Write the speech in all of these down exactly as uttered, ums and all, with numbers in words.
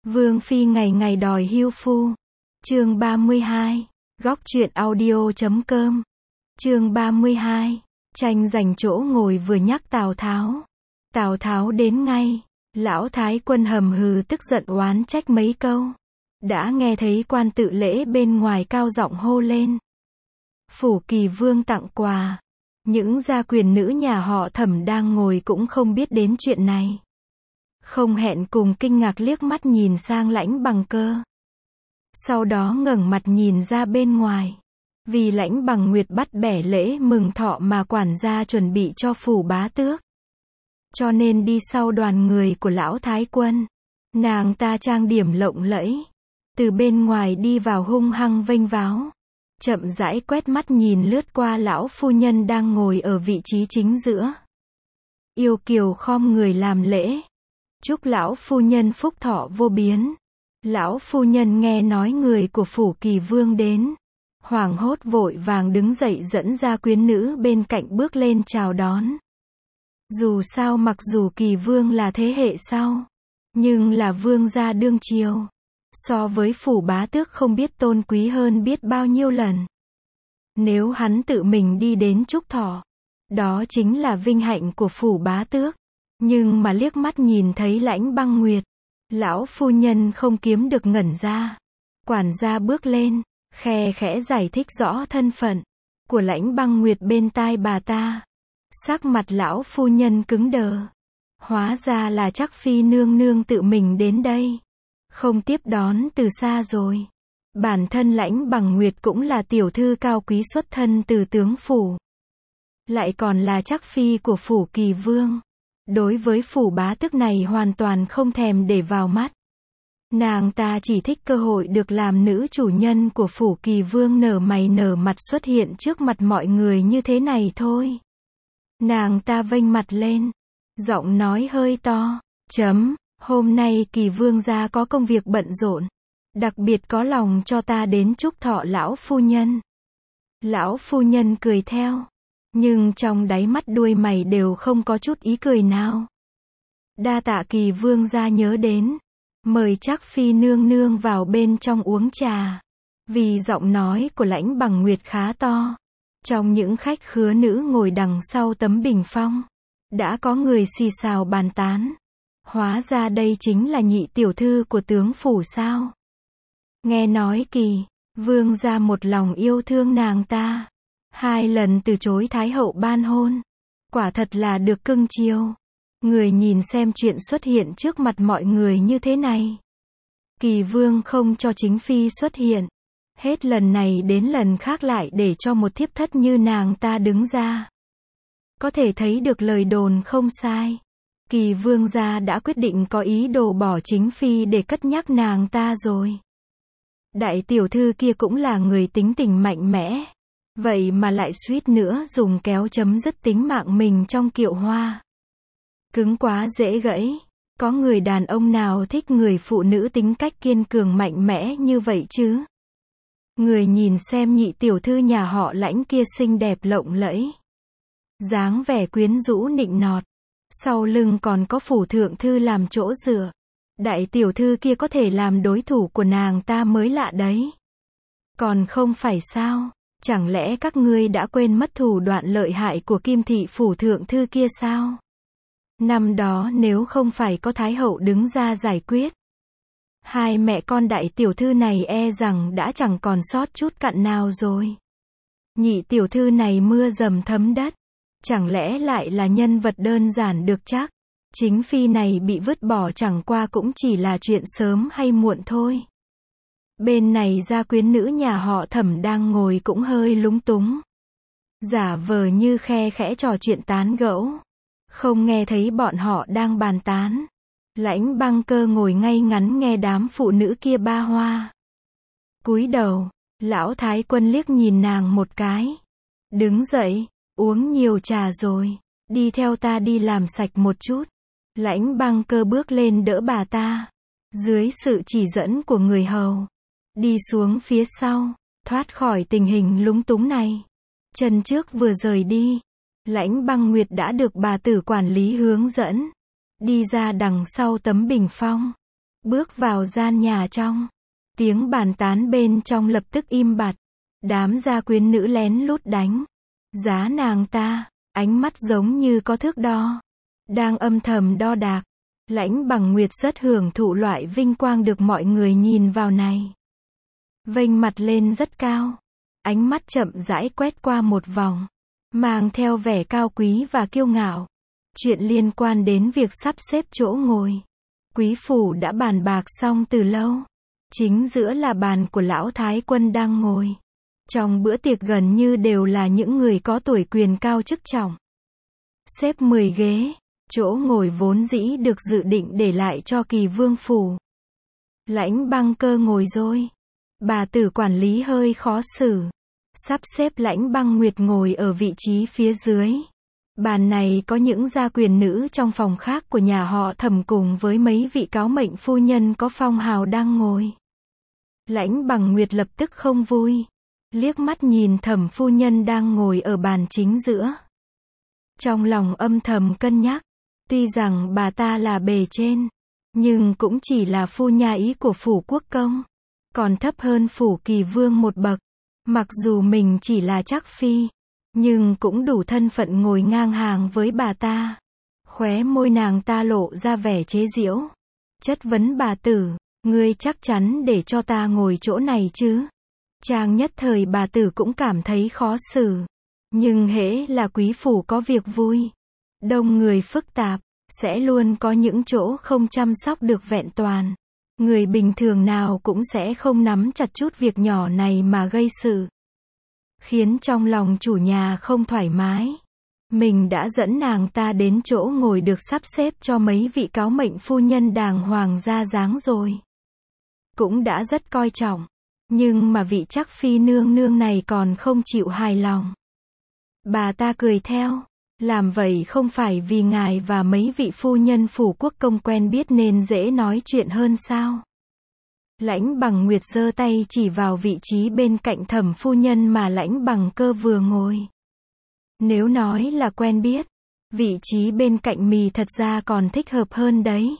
Vương phi ngày ngày đòi hưu phu. Chương ba mươi hai. Góc truyện audio chấm com. Chương ba mươi hai. Tranh giành chỗ ngồi vừa nhắc Tào Tháo. Tào Tháo đến ngay. Lão Thái Quân hầm hừ tức giận oán trách mấy câu. Đã nghe thấy quan tự lễ bên ngoài cao giọng hô lên. Phủ Kỳ Vương tặng quà. Những gia quyền nữ nhà họ Thẩm đang ngồi cũng không biết đến chuyện này. Không hẹn cùng kinh ngạc liếc mắt nhìn sang Lãnh Bằng Cơ. Sau đó ngẩng mặt nhìn ra bên ngoài. Vì Lãnh Bằng Nguyệt bắt bẻ lễ mừng thọ mà quản gia chuẩn bị cho phủ bá tước. Cho nên đi sau đoàn người của lão Thái Quân. Nàng ta trang điểm lộng lẫy. Từ bên ngoài đi vào hung hăng vênh váo. Chậm rãi quét mắt nhìn lướt qua lão phu nhân đang ngồi ở vị trí chính giữa. Yêu kiều khom người làm lễ. Chúc lão phu nhân phúc thọ vô biến. Lão phu nhân nghe nói người của phủ Kỳ Vương đến. Hoảng hốt vội vàng đứng dậy dẫn ra quyến nữ bên cạnh bước lên chào đón. Dù sao mặc dù Kỳ Vương là thế hệ sau. Nhưng là vương gia đương triều. So với phủ bá tước không biết tôn quý hơn biết bao nhiêu lần. Nếu hắn tự mình đi đến chúc thọ. Đó chính là vinh hạnh của phủ bá tước. Nhưng mà liếc mắt nhìn thấy Lãnh Băng Nguyệt. Lão phu nhân không kiếm được ngẩn ra. Quản gia bước lên, khe khẽ giải thích rõ thân phận của Lãnh Băng Nguyệt bên tai bà ta. Sắc mặt lão phu nhân cứng đờ. Hóa ra là chắc phi nương nương tự mình đến đây. Không tiếp đón từ xa rồi. Bản thân Lãnh Bằng Nguyệt cũng là tiểu thư cao quý xuất thân từ tướng phủ. Lại còn là chắc phi của phủ Kỳ Vương. Đối với phủ bá tước này hoàn toàn không thèm để vào mắt. Nàng ta chỉ thích cơ hội được làm nữ chủ nhân của phủ Kỳ Vương nở mày nở mặt xuất hiện trước mặt mọi người như thế này thôi. Nàng ta vênh mặt lên. Giọng nói hơi to. Chấm, hôm nay Kỳ Vương gia có công việc bận rộn. Đặc biệt có lòng cho ta đến chúc thọ lão phu nhân. Lão phu nhân cười theo. Nhưng trong đáy mắt đuôi mày đều không có chút ý cười nào. Đa tạ Kỳ Vương gia nhớ đến. Mời chắc phi nương nương vào bên trong uống trà. Vì giọng nói của Lãnh Bằng Nguyệt khá to. Trong những khách khứa nữ ngồi đằng sau tấm bình phong. Đã có người xì xào bàn tán. Hóa ra đây chính là nhị tiểu thư của tướng phủ sao. Nghe nói Kỳ Vương gia một lòng yêu thương nàng ta. Hai lần từ chối Thái hậu ban hôn. Quả thật là được cưng chiều. Người nhìn xem chuyện xuất hiện trước mặt mọi người như thế này. Kỳ Vương không cho chính phi xuất hiện. Hết lần này đến lần khác lại để cho một thiếp thất như nàng ta đứng ra. Có thể thấy được lời đồn không sai. Kỳ Vương gia đã quyết định có ý đồ bỏ chính phi để cất nhắc nàng ta rồi. Đại tiểu thư kia cũng là người tính tình mạnh mẽ. Vậy mà lại suýt nữa dùng kéo chấm dứt tính mạng mình trong kiệu hoa. Cứng quá dễ gãy. Có người đàn ông nào thích người phụ nữ tính cách kiên cường mạnh mẽ như vậy chứ? Người nhìn xem nhị tiểu thư nhà họ Lãnh kia xinh đẹp lộng lẫy. Dáng vẻ quyến rũ nịnh nọt. Sau lưng còn có phủ thượng thư làm chỗ dựa. Đại tiểu thư kia có thể làm đối thủ của nàng ta mới lạ đấy. Còn không phải sao? Chẳng lẽ các ngươi đã quên mất thủ đoạn lợi hại của Kim thị phủ thượng thư kia sao? Năm đó nếu không phải có Thái hậu đứng ra giải quyết. Hai mẹ con đại tiểu thư này e rằng đã chẳng còn sót chút cặn nào rồi. Nhị tiểu thư này mưa dầm thấm đất. Chẳng lẽ lại là nhân vật đơn giản được chắc? Chính phi này bị vứt bỏ chẳng qua cũng chỉ là chuyện sớm hay muộn thôi. Bên này gia quyến nữ nhà họ Thẩm đang ngồi cũng hơi lúng túng. Giả vờ như khe khẽ trò chuyện tán gẫu. Không nghe thấy bọn họ đang bàn tán. Lãnh Băng Cơ ngồi ngay ngắn nghe đám phụ nữ kia ba hoa. Cúi đầu, lão Thái Quân liếc nhìn nàng một cái. Đứng dậy, uống nhiều trà rồi. Đi theo ta đi làm sạch một chút. Lãnh Băng Cơ bước lên đỡ bà ta. Dưới sự chỉ dẫn của người hầu. Đi xuống phía sau, thoát khỏi tình hình lúng túng này. Chân trước vừa rời đi. Lãnh Băng Nguyệt đã được bà tử quản lý hướng dẫn. Đi ra đằng sau tấm bình phong. Bước vào gian nhà trong. Tiếng bàn tán bên trong lập tức im bặt. Đám gia quyến nữ lén lút đánh giá nàng ta, ánh mắt giống như có thước đo, đang âm thầm đo đạc. Lãnh Bằng Nguyệt rất hưởng thụ loại vinh quang được mọi người nhìn vào này. Vênh mặt lên rất cao, ánh mắt chậm rãi quét qua một vòng, mang theo vẻ cao quý và kiêu ngạo. Chuyện liên quan đến việc sắp xếp chỗ ngồi, quý phủ đã bàn bạc xong từ lâu. Chính giữa là bàn của lão thái quân đang ngồi. Trong bữa tiệc gần như đều là những người có tuổi quyền cao chức trọng. Xếp mười ghế, chỗ ngồi vốn dĩ được dự định để lại cho Kỳ Vương phủ. Lãnh Băng Cơ ngồi rồi. Bà tử quản lý hơi khó xử, sắp xếp Lãnh Băng Nguyệt ngồi ở vị trí phía dưới. Bàn này có những gia quyền nữ trong phòng khác của nhà họ Thẩm cùng với mấy vị cáo mệnh phu nhân có phong hào đang ngồi. Lãnh Bằng Nguyệt lập tức không vui, liếc mắt nhìn Thẩm phu nhân đang ngồi ở bàn chính giữa. Trong lòng âm thầm cân nhắc, tuy rằng bà ta là bề trên, nhưng cũng chỉ là phu nha ý của phủ quốc công, còn thấp hơn phủ Kỳ Vương một bậc. Mặc dù mình chỉ là trắc phi, nhưng cũng đủ thân phận ngồi ngang hàng với bà ta. Khóe môi nàng ta lộ ra vẻ chế giễu, chất vấn bà tử, ngươi chắc chắn để cho ta ngồi chỗ này chứ? Chàng nhất thời bà tử cũng cảm thấy khó xử, nhưng hễ là quý phủ có việc vui, đông người phức tạp, sẽ luôn có những chỗ không chăm sóc được vẹn toàn. Người bình thường nào cũng sẽ không nắm chặt chút việc nhỏ này mà gây sự, khiến trong lòng chủ nhà không thoải mái. Mình đã dẫn nàng ta đến chỗ ngồi được sắp xếp cho mấy vị cáo mệnh phu nhân đàng hoàng ra dáng rồi, cũng đã rất coi trọng, nhưng mà vị trắc phi nương nương này còn không chịu hài lòng. Bà ta cười theo, làm vậy không phải vì ngài và mấy vị phu nhân phủ quốc công quen biết nên dễ nói chuyện hơn sao? Lãnh Bằng Nguyệt giơ tay chỉ vào vị trí bên cạnh Thẩm phu nhân mà Lãnh Bằng Cơ vừa ngồi. Nếu nói là quen biết, vị trí bên cạnh mì thật ra còn thích hợp hơn đấy.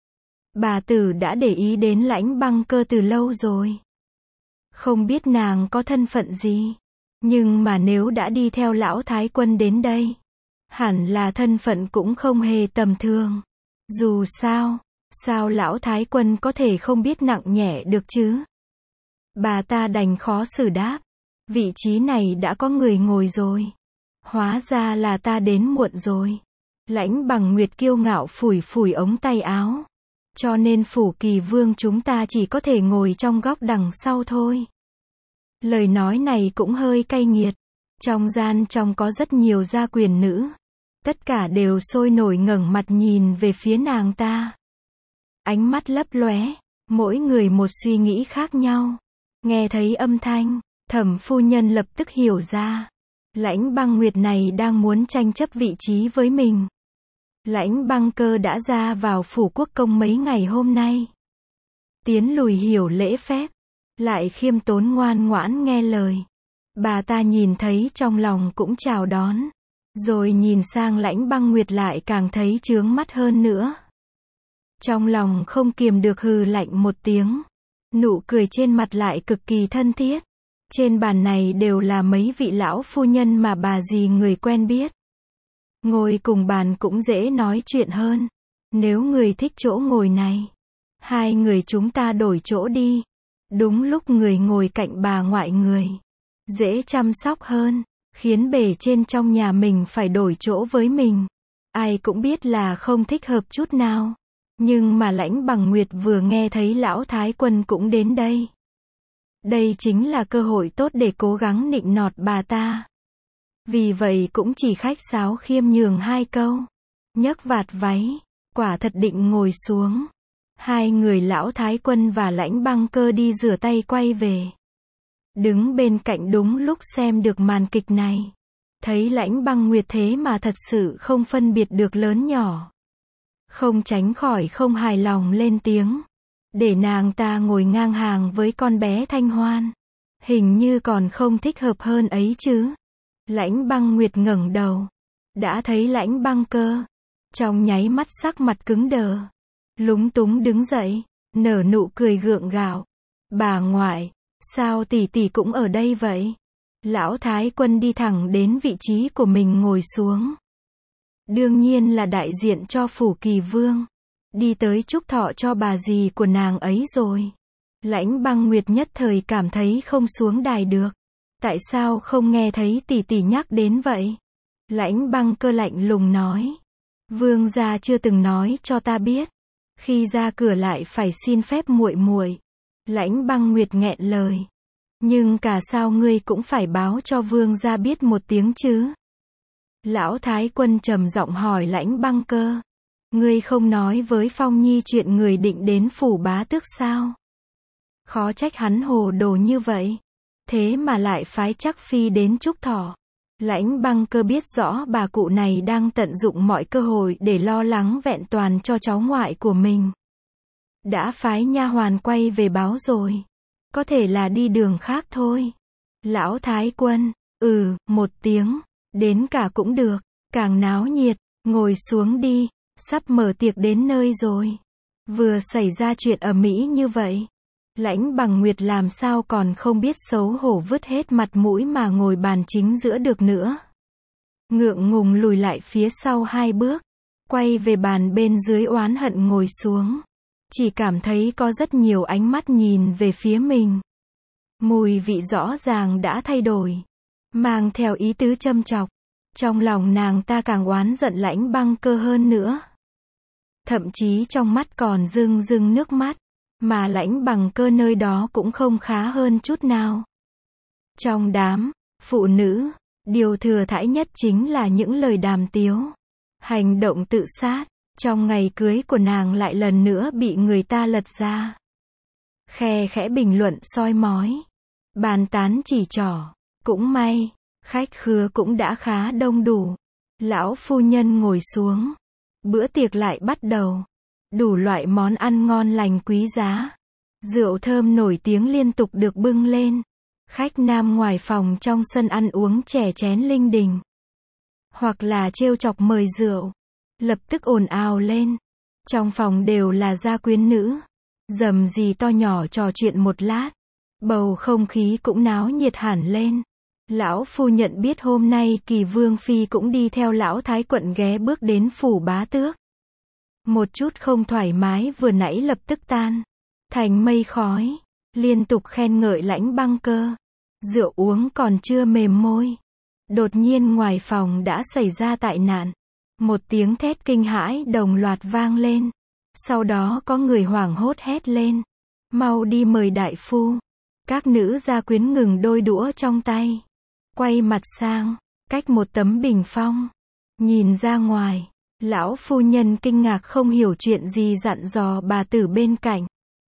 Bà tử đã để ý đến Lãnh Băng Cơ từ lâu rồi. Không biết nàng có thân phận gì, nhưng mà nếu đã đi theo lão thái quân đến đây, hẳn là thân phận cũng không hề tầm thường. Dù sao, sao lão thái quân có thể không biết nặng nhẹ được chứ? Bà ta đành khó xử đáp, vị trí này đã có người ngồi rồi. Hóa ra là ta đến muộn rồi. Lãnh Bằng Nguyệt kiêu ngạo phủi phủi ống tay áo. Cho nên phủ Kỳ Vương chúng ta chỉ có thể ngồi trong góc đằng sau thôi. Lời nói này cũng hơi cay nghiệt. Trong gian trong có rất nhiều gia quyền nữ. Tất cả đều sôi nổi ngẩng mặt nhìn về phía nàng ta. Ánh mắt lấp lóe, mỗi người một suy nghĩ khác nhau. Nghe thấy âm thanh, Thẩm phu nhân lập tức hiểu ra. Lãnh Băng Nguyệt này đang muốn tranh chấp vị trí với mình. Lãnh Băng Cơ đã ra vào phủ quốc công mấy ngày hôm nay. Tiến lùi hiểu lễ phép, lại khiêm tốn ngoan ngoãn nghe lời. Bà ta nhìn thấy trong lòng cũng chào đón, rồi nhìn sang Lãnh Băng Nguyệt lại càng thấy chướng mắt hơn nữa. Trong lòng không kiềm được hừ lạnh một tiếng. Nụ cười trên mặt lại cực kỳ thân thiết. Trên bàn này đều là mấy vị lão phu nhân mà bà dì người quen biết. Ngồi cùng bàn cũng dễ nói chuyện hơn. Nếu người thích chỗ ngồi này, hai người chúng ta đổi chỗ đi. Đúng lúc người ngồi cạnh bà ngoại người, dễ chăm sóc hơn, khiến bề trên trong nhà mình phải đổi chỗ với mình. Ai cũng biết là không thích hợp chút nào. Nhưng mà Lãnh Bằng Nguyệt vừa nghe thấy lão thái quân cũng đến đây. Đây chính là cơ hội tốt để cố gắng nịnh nọt bà ta. Vì vậy cũng chỉ khách sáo khiêm nhường hai câu. Nhấc vạt váy, quả thật định ngồi xuống. Hai người lão thái quân và Lãnh Băng Cơ đi rửa tay quay về. Đứng bên cạnh đúng lúc xem được màn kịch này. Thấy Lãnh Băng Nguyệt thế mà thật sự không phân biệt được lớn nhỏ. Không tránh khỏi không hài lòng lên tiếng. Để nàng ta ngồi ngang hàng với con bé Thanh Hoan. Hình như còn không thích hợp hơn ấy chứ. Lãnh Băng Nguyệt ngẩng đầu. Đã thấy Lãnh Băng Cơ. Trong nháy mắt sắc mặt cứng đờ. Lúng túng đứng dậy. nở nụ cười gượng gạo. Bà ngoại, sao tỷ tỷ cũng ở đây vậy? Lão Thái Quân đi thẳng đến vị trí của mình ngồi xuống. Đương nhiên là đại diện cho phủ Kỳ Vương. Đi tới chúc thọ cho bà dì của nàng ấy rồi. Lãnh Băng Nguyệt nhất thời cảm thấy không xuống đài được. Tại sao không nghe thấy tỷ tỷ nhắc đến vậy? Lãnh Băng Cơ lạnh lùng nói. Vương gia chưa từng nói cho ta biết. Khi ra cửa lại phải xin phép muội muội. Lãnh Băng Nguyệt nghẹn lời. Nhưng cả sao ngươi cũng phải báo cho vương gia biết một tiếng chứ? Lão Thái Quân trầm giọng hỏi Lãnh Băng Cơ. Ngươi không nói với Phong Nhi chuyện người định đến phủ bá tước sao? Khó trách hắn hồ đồ như vậy. Thế mà lại phái Trắc Phi đến chúc thọ. Lãnh Băng Cơ biết rõ bà cụ này đang tận dụng mọi cơ hội để lo lắng vẹn toàn cho cháu ngoại của mình. Đã phái nha hoàn quay về báo rồi. Có thể là đi đường khác thôi. Lão Thái Quân, ừ, một tiếng, đến cả cũng được, càng náo nhiệt, ngồi xuống đi, sắp mở tiệc đến nơi rồi. Vừa xảy ra chuyện ầm ĩ như vậy. Lãnh Bằng Nguyệt làm sao còn không biết xấu hổ vứt hết mặt mũi mà ngồi bàn chính giữa được nữa. Ngượng ngùng lùi lại phía sau hai bước, quay về bàn bên dưới oán hận ngồi xuống. Chỉ cảm thấy có rất nhiều ánh mắt nhìn về phía mình. Mùi vị rõ ràng đã thay đổi, mang theo ý tứ châm chọc. Trong lòng nàng ta càng oán giận Lãnh Băng Cơ hơn nữa. Thậm chí trong mắt còn rưng rưng nước mắt. Mà Lãnh Bằng Cơ nơi đó cũng không khá hơn chút nào. Trong đám phụ nữ, điều thừa thãi nhất chính là những lời đàm tiếu, hành động tự sát. Trong ngày cưới của nàng lại lần nữa bị người ta lật ra. Khe khẽ bình luận soi mói. Bàn tán chỉ trỏ. Cũng may, khách khứa cũng đã khá đông đủ. Lão phu nhân ngồi xuống. Bữa tiệc lại bắt đầu. Đủ loại món ăn ngon lành quý giá. Rượu thơm nổi tiếng liên tục được bưng lên. Khách nam ngoài phòng trong sân ăn uống chè chén linh đình. Hoặc là trêu chọc mời rượu. Lập tức ồn ào lên. Trong phòng đều là gia quyến nữ. Dầm gì to nhỏ trò chuyện một lát. Bầu không khí cũng náo nhiệt hẳn lên. Lão phu nhận biết hôm nay Kỳ Vương Phi cũng đi theo lão Thái Quận ghé bước đến phủ bá tước. Một chút không thoải mái vừa nãy lập tức tan thành mây khói. Liên tục khen ngợi Lãnh Băng Cơ. Rượu uống còn chưa mềm môi. Đột nhiên ngoài phòng đã xảy ra tai nạn. Một tiếng thét kinh hãi đồng loạt vang lên. Sau đó có người hoảng hốt hét lên. Mau đi mời đại phu. Các nữ gia quyến ngừng đôi đũa trong tay. Quay mặt sang, cách một tấm bình phong. Nhìn ra ngoài, lão phu nhân kinh ngạc không hiểu chuyện gì dặn dò bà tử bên cạnh.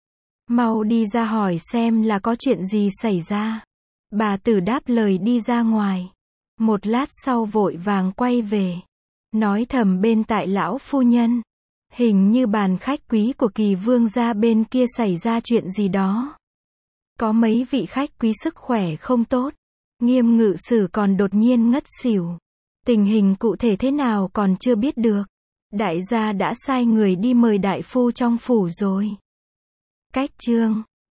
Mau đi ra hỏi xem là có chuyện gì xảy ra. Bà tử đáp lời đi ra ngoài. Một lát sau vội vàng quay về. Nói thầm bên tại lão phu nhân. Hình như bàn khách quý của Kỳ Vương gia bên kia xảy ra chuyện gì đó. Có mấy vị khách quý sức khỏe không tốt. Nghiêm ngự sử còn đột nhiên ngất xỉu. Tình hình cụ thể thế nào còn chưa biết được. Đại gia đã sai người đi mời đại phu trong phủ rồi. Cách chương